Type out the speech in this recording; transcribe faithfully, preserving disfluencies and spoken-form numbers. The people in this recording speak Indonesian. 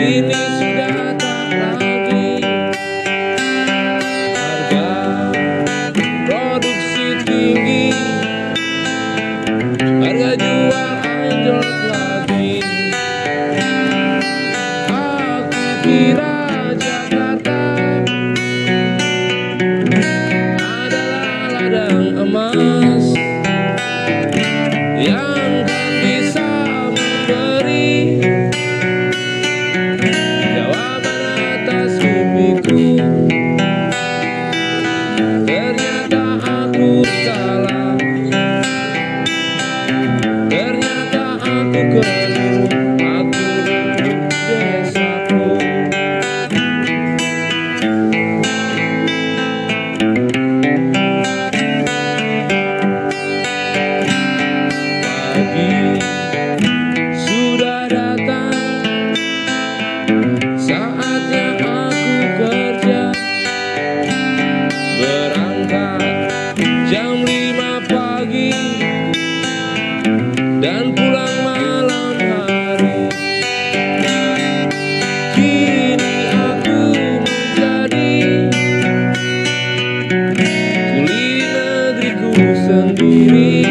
Kini sudah tak lagi harga produksi tinggi, harga jual anjlok lagi. Aku kira Jakarta adalah ladang emas yang kan bisa memberi jawaban atas mimpiku. Ternyata aku salah, ternyata aku keliru, aku desaku. Pagi sudah datang, saatnya aku kerja. Berangkat jam lima pagi dan pulang malam hari. Kini aku menjadi kuli negeriku sendiri.